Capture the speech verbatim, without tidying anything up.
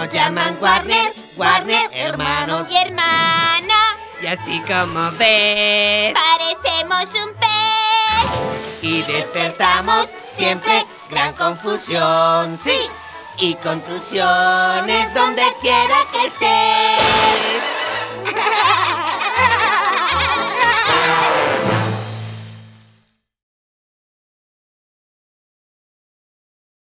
Nos llaman Warner, Warner, hermanos y hermana. Y así como ves, Parecemos un pez. y despertamos siempre gran confusión, sí, y contusiones donde quiera que estés.